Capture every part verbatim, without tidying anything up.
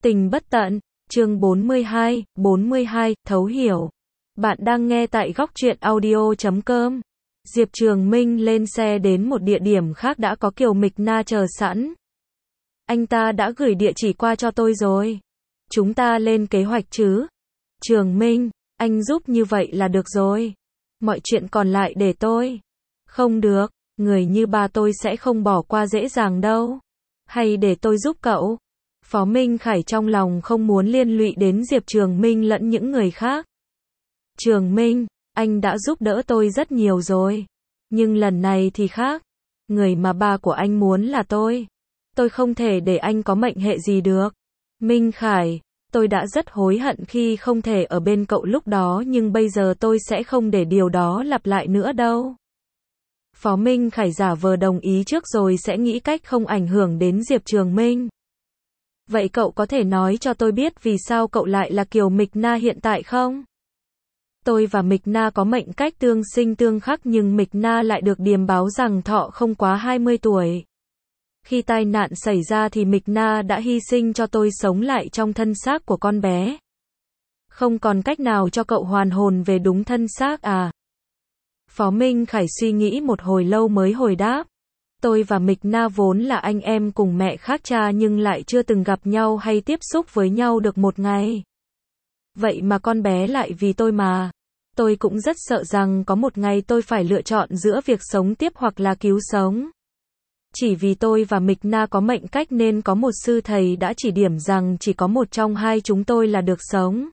Tình bất tận, chương bốn mươi hai, bốn mươi hai, thấu hiểu. Bạn đang nghe tại góc truyện audio chấm com. Diệp Trường Minh lên xe đến một địa điểm khác đã có Kiều Mịch Na chờ sẵn. Anh ta đã gửi địa chỉ qua cho tôi rồi. Chúng ta lên kế hoạch chứ? Trường Minh, anh giúp như vậy là được rồi. Mọi chuyện còn lại để tôi. Không được, người như ba tôi sẽ không bỏ qua dễ dàng đâu. Hay để tôi giúp cậu? Phó Minh Khải trong lòng không muốn liên lụy đến Diệp Trường Minh lẫn những người khác. Trường Minh, anh đã giúp đỡ tôi rất nhiều rồi. Nhưng lần này thì khác. Người mà ba của anh muốn là tôi. Tôi không thể để anh có mệnh hệ gì được. Minh Khải, tôi đã rất hối hận khi không thể ở bên cậu lúc đó, nhưng bây giờ tôi sẽ không để điều đó lặp lại nữa đâu. Phó Minh Khải giả vờ đồng ý trước rồi sẽ nghĩ cách không ảnh hưởng đến Diệp Trường Minh. Vậy cậu có thể nói cho tôi biết vì sao cậu lại là Kiều Mịch Na hiện tại không? Tôi và Mịch Na có mệnh cách tương sinh tương khắc, nhưng Mịch Na lại được điềm báo rằng thọ không quá hai mươi tuổi. Khi tai nạn xảy ra thì Mịch Na đã hy sinh cho tôi sống lại trong thân xác của con bé. Không còn cách nào cho cậu hoàn hồn về đúng thân xác à? Phó Minh Khải suy nghĩ một hồi lâu mới hồi đáp. Tôi và Mịch Na vốn là anh em cùng mẹ khác cha nhưng lại chưa từng gặp nhau hay tiếp xúc với nhau được một ngày. Vậy mà con bé lại vì tôi mà. Tôi cũng rất sợ rằng có một ngày tôi phải lựa chọn giữa việc sống tiếp hoặc là cứu sống. Chỉ vì tôi và Mịch Na có mệnh cách nên có một sư thầy đã chỉ điểm rằng chỉ có một trong hai chúng tôi là được sống.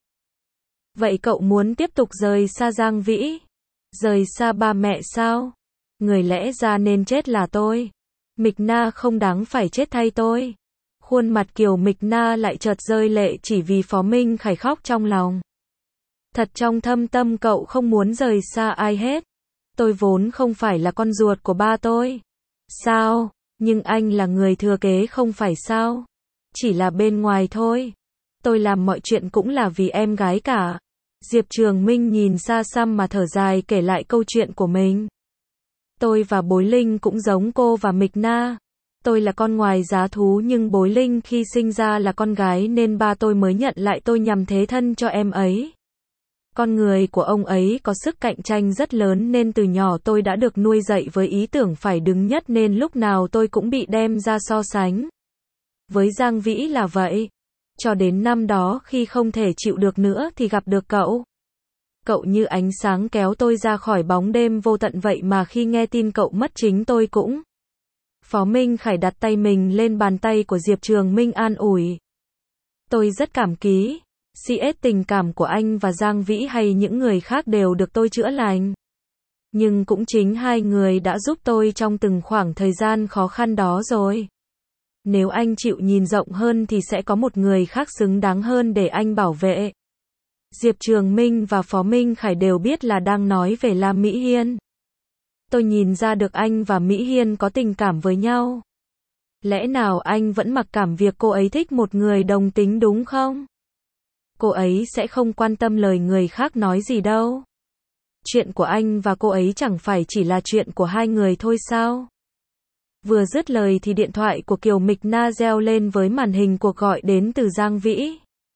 Vậy cậu muốn tiếp tục rời xa Giang Vĩ? Rời xa ba mẹ sao? Người lẽ ra nên chết là tôi. Mịch Na không đáng phải chết thay tôi. Khuôn mặt Kiều Mịch Na lại chợt rơi lệ chỉ vì Phó Minh Khải khóc trong lòng. Thật trong thâm tâm cậu không muốn rời xa ai hết. Tôi vốn không phải là con ruột của ba tôi. Sao? Nhưng anh là người thừa kế không phải sao? Chỉ là bên ngoài thôi. Tôi làm mọi chuyện cũng là vì em gái cả. Diệp Trường Minh nhìn xa xăm mà thở dài kể lại câu chuyện của mình. Tôi và Bối Linh cũng giống cô và Mịch Na. Tôi là con ngoài giá thú nhưng Bối Linh khi sinh ra là con gái nên ba tôi mới nhận lại tôi nhằm thế thân cho em ấy. Con người của ông ấy có sức cạnh tranh rất lớn nên từ nhỏ tôi đã được nuôi dạy với ý tưởng phải đứng nhất nên lúc nào tôi cũng bị đem ra so sánh. Với Giang Vĩ là vậy. Cho đến năm đó khi không thể chịu được nữa thì gặp được cậu. Cậu như ánh sáng kéo tôi ra khỏi bóng đêm vô tận vậy mà khi nghe tin cậu mất chính tôi cũng. Phó Minh Khải đặt tay mình lên bàn tay của Diệp Trường Minh an ủi. Tôi rất cảm kích. xê ét tình cảm của anh và Giang Vĩ hay những người khác đều được tôi chữa lành. Nhưng cũng chính hai người đã giúp tôi trong từng khoảng thời gian khó khăn đó rồi. Nếu anh chịu nhìn rộng hơn thì sẽ có một người khác xứng đáng hơn để anh bảo vệ. Diệp Trường Minh và Phó Minh Khải đều biết là đang nói về Lam Mỹ Hiên. Tôi nhìn ra được anh và Mỹ Hiên có tình cảm với nhau. Lẽ nào anh vẫn mặc cảm việc cô ấy thích một người đồng tính đúng không? Cô ấy sẽ không quan tâm lời người khác nói gì đâu. Chuyện của anh và cô ấy chẳng phải chỉ là chuyện của hai người thôi sao? Vừa dứt lời thì điện thoại của Kiều Mịch Na reo lên với màn hình cuộc gọi đến từ Giang Vĩ.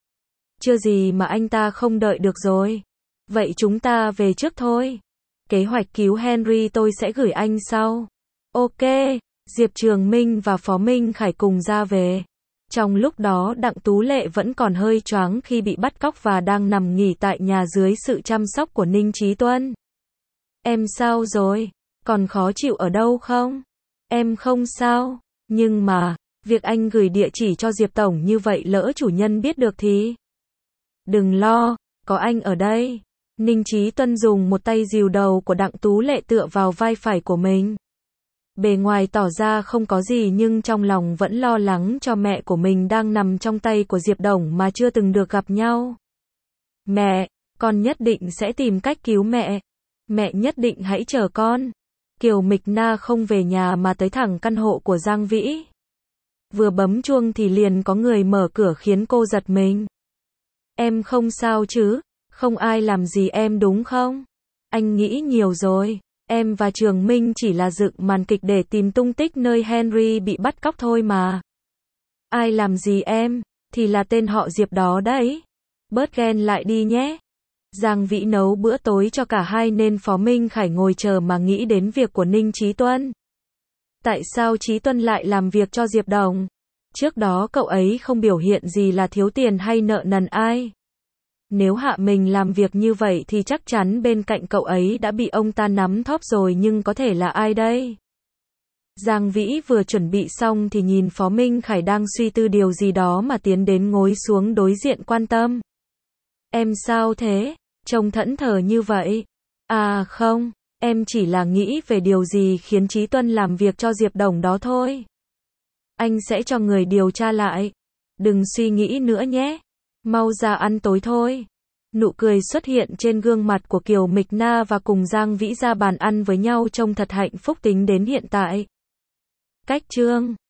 Chưa gì mà anh ta không đợi được rồi. Vậy chúng ta về trước thôi. Kế hoạch cứu Henry tôi sẽ gửi anh sau. Ok, Diệp Trường Minh và Phó Minh Khải cùng ra về. Trong lúc đó Đặng Tú Lệ vẫn còn hơi choáng khi bị bắt cóc và đang nằm nghỉ tại nhà dưới sự chăm sóc của Ninh Chí Tuân. Em sao rồi? Còn khó chịu ở đâu không? Em không sao. Nhưng mà, việc anh gửi địa chỉ cho Diệp Tổng như vậy lỡ chủ nhân biết được thì... Đừng lo, có anh ở đây. Ninh Chí Tuân dùng một tay dìu đầu của Đặng Tú Lệ tựa vào vai phải của mình. Bề ngoài tỏ ra không có gì nhưng trong lòng vẫn lo lắng cho mẹ của mình đang nằm trong tay của Diệp Đồng mà chưa từng được gặp nhau. Mẹ, con nhất định sẽ tìm cách cứu mẹ. Mẹ nhất định hãy chờ con. Kiều Mịch Na không về nhà mà tới thẳng căn hộ của Giang Vĩ. Vừa bấm chuông thì liền có người mở cửa khiến cô giật mình. Em không sao chứ? Không ai làm gì em đúng không? Anh nghĩ nhiều rồi. Em và Trường Minh chỉ là dựng màn kịch để tìm tung tích nơi Henry bị bắt cóc thôi mà. Ai làm gì em? Thì là tên họ Diệp đó đấy. Bớt ghen lại đi nhé. Giang Vĩ nấu bữa tối cho cả hai nên Phó Minh Khải ngồi chờ mà nghĩ đến việc của Ninh Chí Tuân. Tại sao Chí Tuân lại làm việc cho Diệp Đồng? Trước đó cậu ấy không biểu hiện gì là thiếu tiền hay nợ nần ai. Nếu Hạ Mình làm việc như vậy thì chắc chắn bên cạnh cậu ấy đã bị ông ta nắm thóp rồi, nhưng có thể là ai đây? Giang Vĩ vừa chuẩn bị xong thì nhìn Phó Minh Khải đang suy tư điều gì đó mà tiến đến ngồi xuống đối diện quan tâm. Em sao thế? Trông thẫn thờ như vậy. À không, em chỉ là nghĩ về điều gì khiến Chí Tuân làm việc cho Diệp Đồng đó thôi. Anh sẽ cho người điều tra lại. Đừng suy nghĩ nữa nhé. Mau ra ăn tối thôi. Nụ cười xuất hiện trên gương mặt của Kiều Mịch Na và cùng Giang Vĩ ra bàn ăn với nhau trông thật hạnh phúc tính đến hiện tại. Cách chương